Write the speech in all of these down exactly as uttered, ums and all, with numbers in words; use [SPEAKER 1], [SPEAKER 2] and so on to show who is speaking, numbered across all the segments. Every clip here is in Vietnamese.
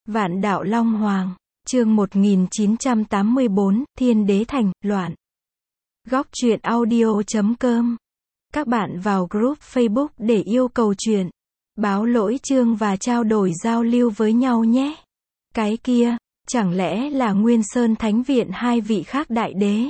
[SPEAKER 1] Vạn đạo Long Hoàng, chương một nghìn chín trăm tám mươi bốn, Thiên Đế Thành, loạn. Góc truyện audio chấm com. Các bạn vào group Facebook để yêu cầu truyện, báo lỗi chương và trao đổi giao lưu với nhau nhé. Cái kia, chẳng lẽ là Nguyên Sơn Thánh Viện hai vị khác đại đế?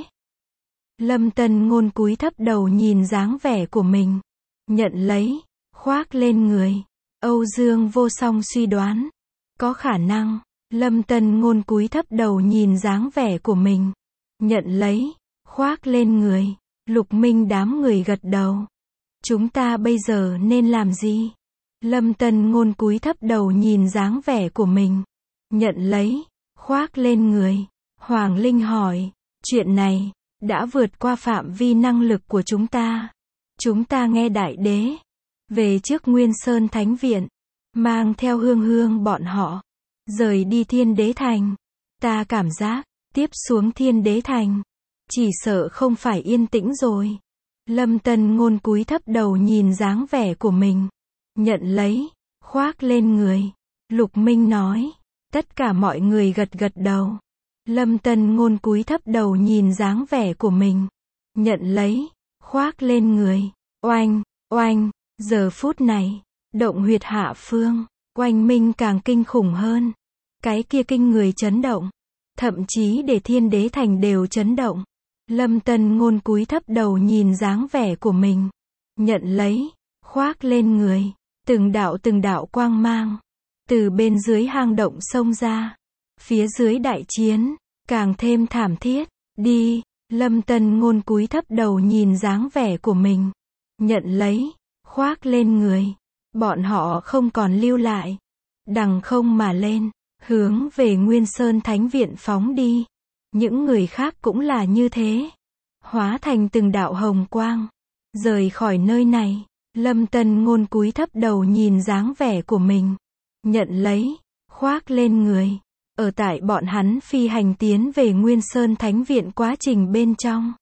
[SPEAKER 1] Lâm Tân Ngôn cúi thấp đầu nhìn dáng vẻ của mình, nhận lấy, khoác lên người. Âu Dương Vô Song suy đoán, có khả năng. Lâm Tân Ngôn cúi thấp đầu nhìn dáng vẻ của mình, nhận lấy, khoác lên người. Lục Minh đám người gật đầu. Chúng ta bây giờ nên làm gì? Lâm Tân Ngôn cúi thấp đầu nhìn dáng vẻ của mình, nhận lấy, khoác lên người. Hoàng Linh hỏi, chuyện này đã vượt qua phạm vi năng lực của chúng ta. Chúng ta nghe đại đế về trước Nguyên Sơn Thánh Viện, mang theo Hương Hương bọn họ rời đi Thiên Đế Thành. Ta cảm giác tiếp xuống Thiên Đế Thành chỉ sợ không phải yên tĩnh rồi. Lâm Tân Ngôn cúi thấp đầu nhìn dáng vẻ của mình, nhận lấy, khoác lên người. Lục Minh nói. Tất cả mọi người gật gật đầu. Lâm Tân Ngôn cúi thấp đầu nhìn dáng vẻ của mình, nhận lấy, khoác lên người. Oanh, oanh, giờ phút này, động huyệt hạ phương, oanh minh càng kinh khủng hơn. Cái kia kinh người chấn động, thậm chí để Thiên Đế Thành đều chấn động. Lâm Tân Ngôn cúi thấp đầu nhìn dáng vẻ của mình, nhận lấy, khoác lên người. Từng đạo từng đạo quang mang từ bên dưới hang động xông ra. Phía dưới đại chiến càng thêm thảm thiết. Đi. Lâm Tân Ngôn cúi thấp đầu nhìn dáng vẻ của mình, nhận lấy, khoác lên người. Bọn họ không còn lưu lại, đằng không mà lên, hướng về Nguyên Sơn Thánh Viện phóng đi. Những người khác cũng là như thế, hóa thành từng đạo hồng quang, rời khỏi nơi này. Lâm Tân Ngôn cúi thấp đầu nhìn dáng vẻ của mình, nhận lấy, khoác lên người. Ở tại bọn hắn phi hành tiến về Nguyên Sơn Thánh Viện quá trình bên trong,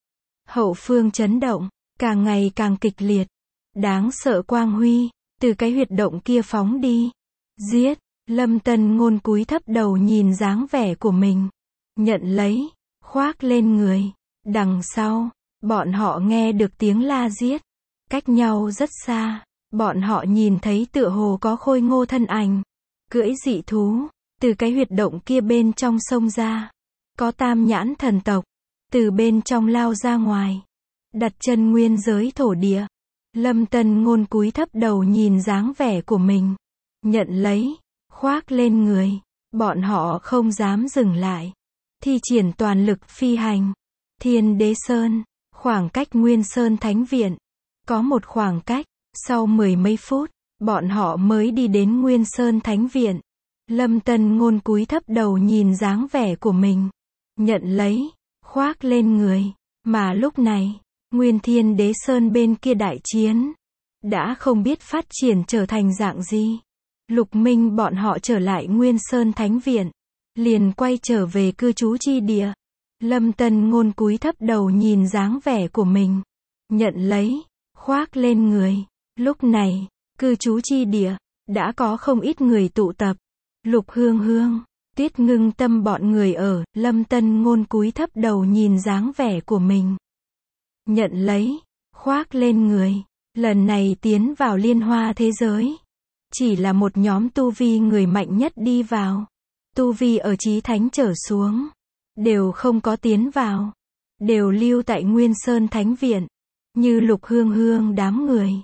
[SPEAKER 1] hậu phương chấn động, càng ngày càng kịch liệt. Đáng sợ quang huy từ cái huyệt động kia phóng đi. Giết. Lâm Tân Ngôn cúi thấp đầu nhìn dáng vẻ của mình, nhận lấy, khoác lên người. Đằng sau, bọn họ nghe được tiếng la giết, cách nhau rất xa. Bọn họ nhìn thấy tựa hồ có khôi ngô thân ảnh, cưỡi dị thú, từ cái huyệt động kia bên trong sông ra. Có tam nhãn thần tộc, từ bên trong lao ra ngoài, đặt chân nguyên giới thổ địa. Lâm Tân Ngôn cúi thấp đầu nhìn dáng vẻ của mình, nhận lấy, khoác lên người. Bọn họ không dám dừng lại, thi triển toàn lực phi hành. Thiên Đế Sơn, khoảng cách Nguyên Sơn Thánh Viện có một khoảng cách. Sau mười mấy phút, bọn họ mới đi đến Nguyên Sơn Thánh Viện. Lâm Tân Ngôn cúi thấp đầu nhìn dáng vẻ của mình, nhận lấy, khoác lên người. Mà lúc này, Nguyên Thiên Đế Sơn bên kia đại chiến đã không biết phát triển trở thành dạng gì. Lục Minh bọn họ trở lại Nguyên Sơn Thánh Viện, liền quay trở về cư trú chi địa. Lâm Tân Ngôn cúi thấp đầu nhìn dáng vẻ của mình, nhận lấy, khoác lên người. Lúc này, cư trú chi địa đã có không ít người tụ tập. Lục Hương Hương, Tiết Ngưng Tâm bọn người ở. Lâm Tân Ngôn cúi thấp đầu nhìn dáng vẻ của mình, nhận lấy, khoác lên người. Lần này tiến vào Liên Hoa thế giới, chỉ là một nhóm tu vi người mạnh nhất đi vào. Tu vi ở chí thánh trở xuống đều không có tiến vào, đều lưu tại Nguyên Sơn Thánh Viện. Như Lục Hương Hương đám người.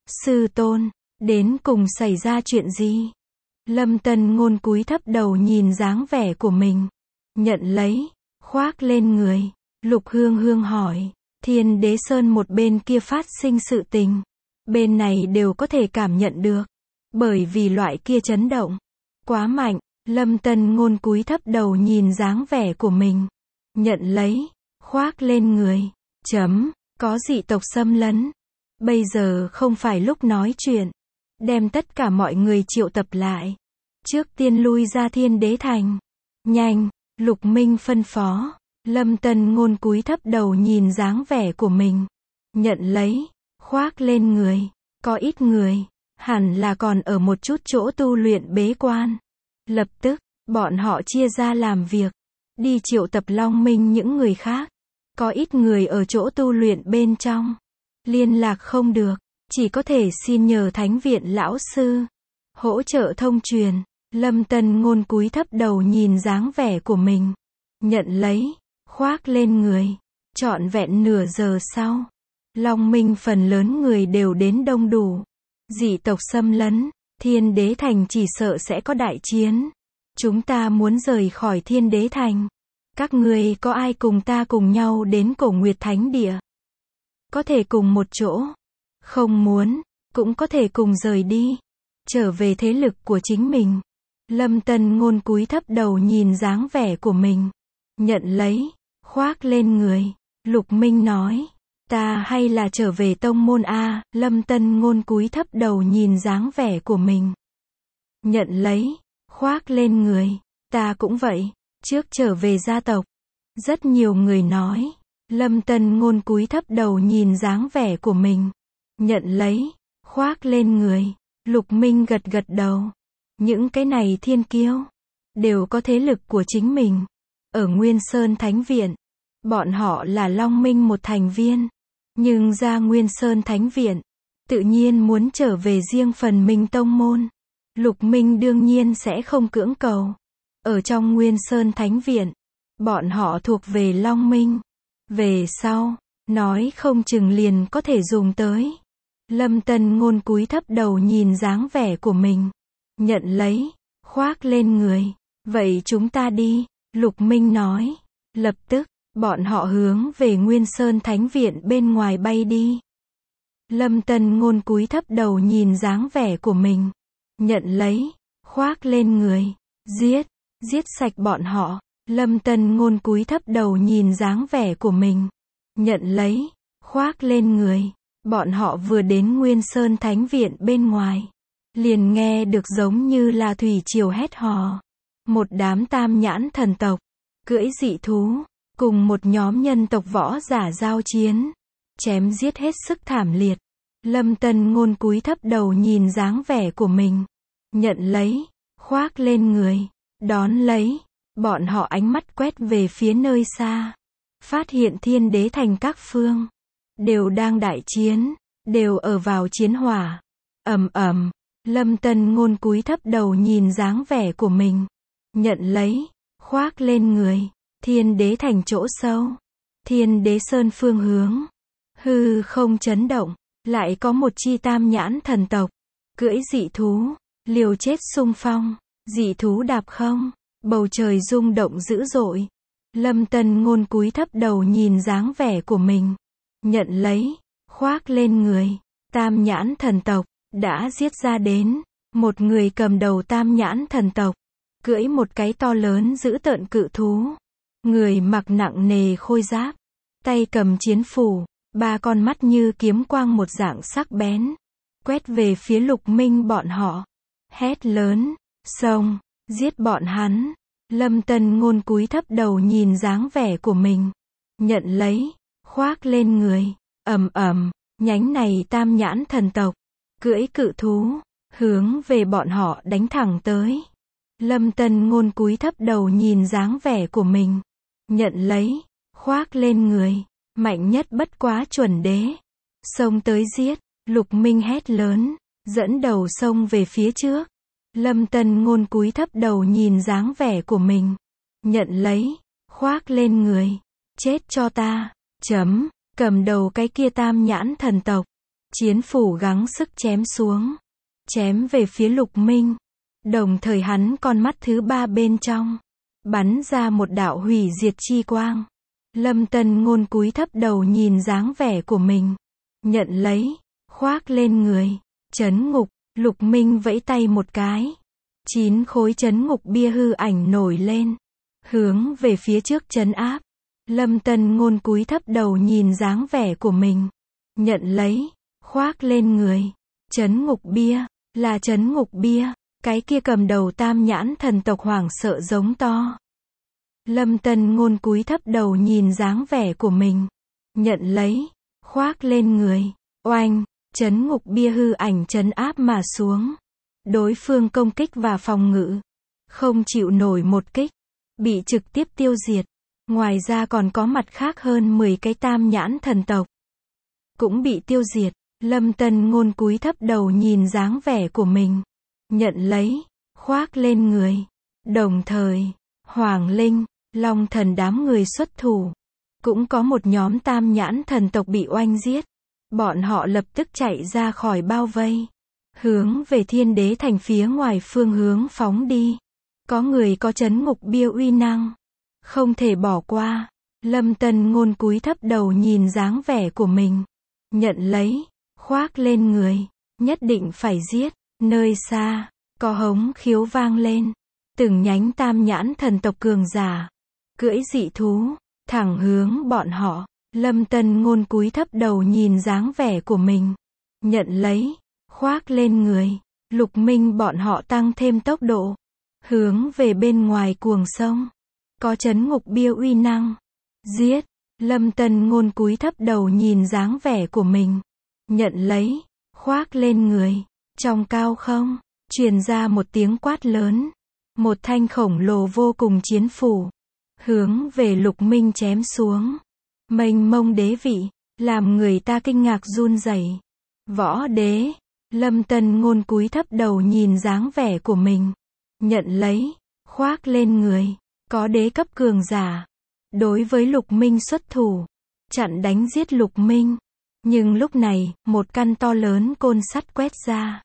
[SPEAKER 1] Sư tôn, đến cùng xảy ra chuyện gì? Lâm Tân Ngôn cúi thấp đầu nhìn dáng vẻ của mình, nhận lấy, khoác lên người. Lục Hương Hương hỏi. Thiên Đế Sơn một bên kia phát sinh sự tình, bên này đều có thể cảm nhận được, bởi vì loại kia chấn động quá mạnh. Lâm Tân Ngôn cúi thấp đầu nhìn dáng vẻ của mình, nhận lấy, khoác lên người. Chấm, có dị tộc xâm lấn. Bây giờ không phải lúc nói chuyện. Đem tất cả mọi người triệu tập lại. Trước tiên lui ra Thiên Đế Thành. Nhanh. Lục Minh phân phó. Lâm Tân Ngôn cúi thấp đầu nhìn dáng vẻ của mình, nhận lấy, khoác lên người. Có ít người hẳn là còn ở một chút chỗ tu luyện bế quan. Lập tức, bọn họ chia ra làm việc. Đi triệu tập Long Minh những người khác. Có ít người ở chỗ tu luyện bên trong. Liên lạc không được. Chỉ có thể xin nhờ Thánh viện lão sư. Hỗ trợ thông truyền. Lâm Tân Ngôn cúi thấp đầu nhìn dáng vẻ của mình. Nhận lấy. Khoác lên người. Trọn vẹn nửa giờ sau. Long Minh phần lớn người đều đến đông đủ. Dị tộc xâm lấn. Thiên Đế Thành chỉ sợ sẽ có đại chiến. Chúng ta muốn rời khỏi Thiên Đế Thành. Các ngươi có ai cùng ta cùng nhau đến Cổ Nguyệt Thánh Địa? Có thể cùng một chỗ. Không muốn, cũng có thể cùng rời đi. Trở về thế lực của chính mình. Lâm Tân Ngôn cúi thấp đầu nhìn dáng vẻ của mình. Nhận lấy, khoác lên người. Lục Minh nói. Ta hay là trở về tông môn A. Lâm Tân Ngôn cúi thấp đầu nhìn dáng vẻ của mình. Nhận lấy, khoác lên người. Ta cũng vậy. Trước trở về gia tộc. Rất nhiều người nói. Lâm Tân Ngôn cúi thấp đầu nhìn dáng vẻ của mình. Nhận lấy, khoác lên người. Lục Minh gật gật đầu. Những cái này thiên kiêu. Đều có thế lực của chính mình. Ở Nguyên Sơn Thánh Viện. Bọn họ là Long Minh một thành viên. Nhưng ra Nguyên Sơn Thánh Viện. Tự nhiên muốn trở về riêng phần mình tông môn. Lục Minh đương nhiên sẽ không cưỡng cầu. Ở trong Nguyên Sơn Thánh Viện. Bọn họ thuộc về Long Minh. Về sau, nói không chừng liền có thể dùng tới. Lâm Tân Ngôn cúi thấp đầu nhìn dáng vẻ của mình. Nhận lấy, khoác lên người. Vậy chúng ta đi, Lục Minh nói. Lập tức, bọn họ hướng về Nguyên Sơn Thánh Viện bên ngoài bay đi. Lâm Tân Ngôn cúi thấp đầu nhìn dáng vẻ của mình. Nhận lấy, khoác lên người. Giết, giết sạch bọn họ. Lâm Tân Ngôn cúi thấp đầu nhìn dáng vẻ của mình. Nhận lấy, khoác lên người. Bọn họ vừa đến Nguyên Sơn Thánh Viện bên ngoài. Liền nghe được giống như là thủy triều hét hò. Một đám tam nhãn thần tộc. Cưỡi dị thú. Cùng một nhóm nhân tộc võ giả giao chiến. Chém giết hết sức thảm liệt. Lâm Tân Ngôn cúi thấp đầu nhìn dáng vẻ của mình. Nhận lấy, khoác lên người. Đón lấy. Bọn họ ánh mắt quét về phía nơi xa. Phát hiện Thiên Đế Thành các phương. Đều đang đại chiến. Đều ở vào chiến hỏa. Ầm ầm. Lâm Tân Ngôn cúi thấp đầu nhìn dáng vẻ của mình. Nhận lấy. Khoác lên người. Thiên Đế Thành chỗ sâu. Thiên Đế Sơn phương hướng. Hư không chấn động. Lại có một chi tam nhãn thần tộc. Cưỡi dị thú. Liều chết xung phong. Dị thú đạp không. Bầu trời rung động dữ dội. Lâm Tân Ngôn cúi thấp đầu nhìn dáng vẻ của mình. Nhận lấy. Khoác lên người. Tam nhãn thần tộc. Đã giết ra đến. Một người cầm đầu tam nhãn thần tộc. Cưỡi một cái to lớn dữ tợn cự thú. Người mặc nặng nề khôi giáp. Tay cầm chiến phủ. Ba con mắt như kiếm quang một dạng sắc bén. Quét về phía Lục Minh bọn họ. Hét lớn. Xông. Giết bọn hắn. Lâm Tân Ngôn cúi thấp đầu nhìn dáng vẻ của mình. Nhận lấy. Khoác lên người. Ầm ầm. Nhánh này tam nhãn thần tộc. Cưỡi cự thú. Hướng về bọn họ đánh thẳng tới. Lâm Tân Ngôn cúi thấp đầu nhìn dáng vẻ của mình. Nhận lấy. Khoác lên người. Mạnh nhất bất quá chuẩn đế. Xông tới giết. Lục Minh hét lớn. Dẫn đầu xông về phía trước. Lâm Tân Ngôn cúi thấp đầu nhìn dáng vẻ của mình. Nhận lấy. Khoác lên người. Chết cho ta. Chấm. Cầm đầu cái kia tam nhãn thần tộc. Chiến phủ gắng sức chém xuống. Chém về phía Lục Minh. Đồng thời hắn con mắt thứ ba bên trong. Bắn ra một đạo hủy diệt chi quang. Lâm Tân Ngôn cúi thấp đầu nhìn dáng vẻ của mình. Nhận lấy. Khoác lên người. Trấn ngục. Lục Minh vẫy tay một cái. Chín khối trấn ngục bia hư ảnh nổi lên. Hướng về phía trước trấn áp. Lâm Tân Ngôn cúi thấp đầu nhìn dáng vẻ của mình. Nhận lấy. Khoác lên người. Trấn ngục bia. Là trấn ngục bia. Cái kia cầm đầu tam nhãn thần tộc hoảng sợ giống to. Lâm Tân Ngôn cúi thấp đầu nhìn dáng vẻ của mình. Nhận lấy. Khoác lên người. Oanh. Trấn ngục bia hư ảnh trấn áp mà xuống. Đối phương công kích và phòng ngự. không chịu nổi một kích, bị trực tiếp tiêu diệt. Ngoài ra còn có mặt khác hơn mười cái tam nhãn thần tộc cũng bị tiêu diệt. Lâm Tân Ngôn cúi thấp đầu nhìn dáng vẻ của mình, nhận lấy, khoác lên người. Đồng thời, Hoàng Linh, Long Thần đám người xuất thủ. Cũng có một nhóm tam nhãn thần tộc bị oanh giết. Bọn họ lập tức chạy ra khỏi bao vây, hướng về Thiên Đế Thành phía ngoài phương hướng phóng đi. Có người có chấn ngục bia uy năng, không thể bỏ qua. Lâm Tân Ngôn cúi thấp đầu nhìn dáng vẻ của mình, nhận lấy, khoác lên người, nhất định phải giết. Nơi xa, có hống khiếu vang lên, từng nhánh tam nhãn thần tộc cường giả, cưỡi dị thú, thẳng hướng bọn họ. Lâm Tân Ngôn cúi thấp đầu nhìn dáng vẻ của mình, nhận lấy, khoác lên người. Lục Minh bọn họ tăng thêm tốc độ, hướng về bên ngoài cuồng sông. Có chấn ngục bia uy năng, giết. Lâm Tân Ngôn cúi thấp đầu nhìn dáng vẻ của mình, nhận lấy, khoác lên người. Trong cao không, truyền ra một tiếng quát lớn. Một thanh khổng lồ vô cùng chiến phủ, hướng về Lục Minh chém xuống. Mênh mông đế vị, làm người ta kinh ngạc run rẩy. Võ đế. Lâm Tân Ngôn cúi thấp đầu nhìn dáng vẻ của mình, nhận lấy, khoác lên người. Có đế cấp cường giả, đối với Lục Minh xuất thủ, chặn đánh giết Lục Minh. Nhưng lúc này, một căn to lớn côn sắt quét ra,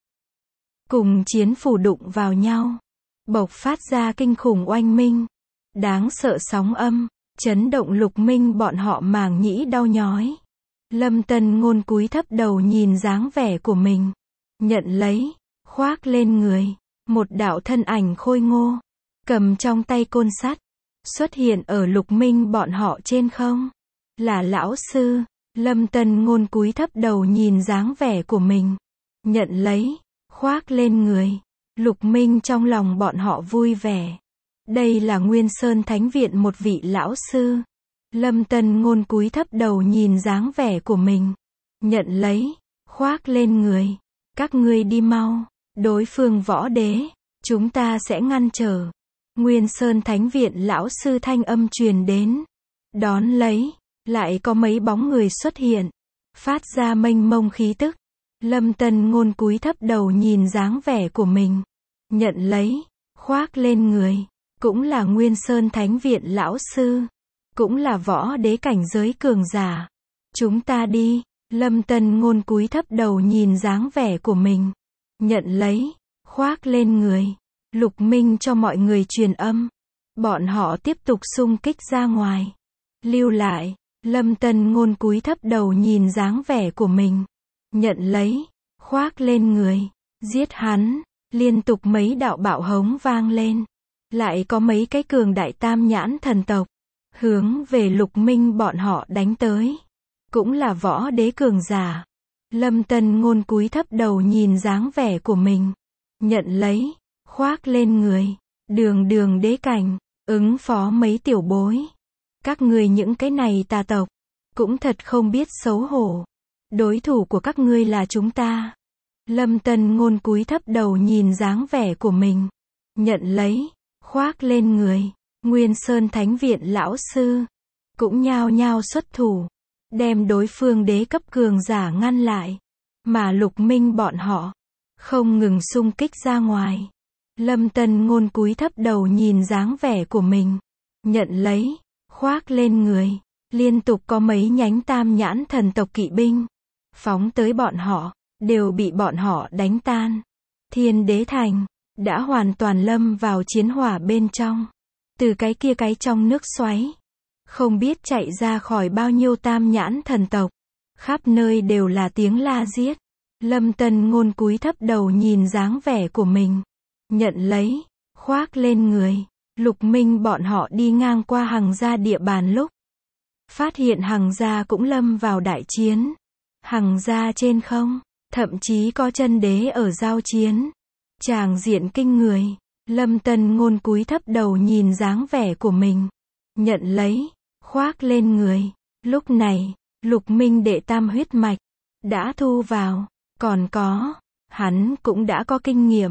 [SPEAKER 1] cùng chiến phủ đụng vào nhau, bộc phát ra kinh khủng oanh minh, đáng sợ sóng âm, chấn động Lục Minh bọn họ màng nhĩ đau nhói. Lâm Tân Ngôn cúi thấp đầu nhìn dáng vẻ của mình, nhận lấy, khoác lên người. Một đạo thân ảnh khôi ngô, cầm trong tay côn sắt, xuất hiện ở Lục Minh bọn họ trên không. Là lão sư. Lâm Tân Ngôn cúi thấp đầu nhìn dáng vẻ của mình, nhận lấy, khoác lên người. Lục Minh trong lòng bọn họ vui vẻ. Đây là Nguyên Sơn Thánh Viện một vị lão sư. Lâm Tân Ngôn cúi thấp đầu nhìn dáng vẻ của mình, nhận lấy, khoác lên người. Các ngươi đi mau. Đối phương võ đế, chúng ta sẽ ngăn trở. Nguyên Sơn Thánh Viện lão sư thanh âm truyền đến. Đón lấy, lại có mấy bóng người xuất hiện, phát ra mênh mông khí tức. Lâm Tân Ngôn cúi thấp đầu nhìn dáng vẻ của mình, nhận lấy, khoác lên người. Cũng là Nguyên Sơn Thánh Viện lão sư, cũng là võ đế cảnh giới cường giả. Chúng ta đi. Lâm Tân Ngôn cúi thấp đầu nhìn dáng vẻ của mình, nhận lấy, khoác lên người. Lục Minh cho mọi người truyền âm, bọn họ tiếp tục xung kích ra ngoài. Lưu lại. Lâm Tân Ngôn cúi thấp đầu nhìn dáng vẻ của mình, nhận lấy, khoác lên người. Giết hắn. Liên tục mấy đạo bạo hống vang lên. Lại có mấy cái cường đại tam nhãn thần tộc, hướng về Lục Minh bọn họ đánh tới. Cũng là võ đế cường giả. Lâm Tân Ngôn cúi thấp đầu nhìn dáng vẻ của mình, nhận lấy, khoác lên người. Đường đường đế cảnh, ứng phó mấy tiểu bối. Các ngươi những cái này tà tộc, cũng thật không biết xấu hổ. Đối thủ của các ngươi là chúng ta. Lâm Tân Ngôn cúi thấp đầu nhìn dáng vẻ của mình, nhận lấy, khoác lên người. Nguyên Sơn Thánh Viện lão sư, cũng nhao nhao xuất thủ, đem đối phương đế cấp cường giả ngăn lại. Mà Lục Minh bọn họ, không ngừng xung kích ra ngoài. Lâm Tân Ngôn cúi thấp đầu nhìn dáng vẻ của mình, nhận lấy, khoác lên người. Liên tục có mấy nhánh tam nhãn thần tộc kỵ binh, phóng tới bọn họ, đều bị bọn họ đánh tan. Thiên Đế Thành, đã hoàn toàn lâm vào chiến hỏa bên trong. Từ cái kia cái trong nước xoáy, không biết chạy ra khỏi bao nhiêu tam nhãn thần tộc. Khắp nơi đều là tiếng la giết. Lâm Tân Ngôn cúi thấp đầu nhìn dáng vẻ của mình, nhận lấy, khoác lên người. Lục Minh bọn họ đi ngang qua Hằng gia địa bàn lúc, phát hiện Hằng gia cũng lâm vào đại chiến. Hằng gia trên không, thậm chí có chân đế ở giao chiến. Tràng diện kinh người. Lâm Tân Ngôn cúi thấp đầu nhìn dáng vẻ của mình, nhận lấy, khoác lên người. Lúc này, Lục Minh đệ tam huyết mạch đã thu vào, còn có, hắn cũng đã có kinh nghiệm.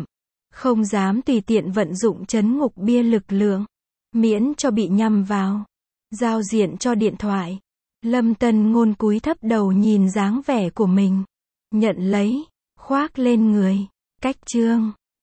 [SPEAKER 1] Không dám tùy tiện vận dụng trấn ngục bia lực lượng, miễn cho bị nhằm vào. Giao diện cho điện thoại. Lâm Tân Ngôn cúi thấp đầu nhìn dáng vẻ của mình. Nhận lấy, khoác lên người. Cách chương.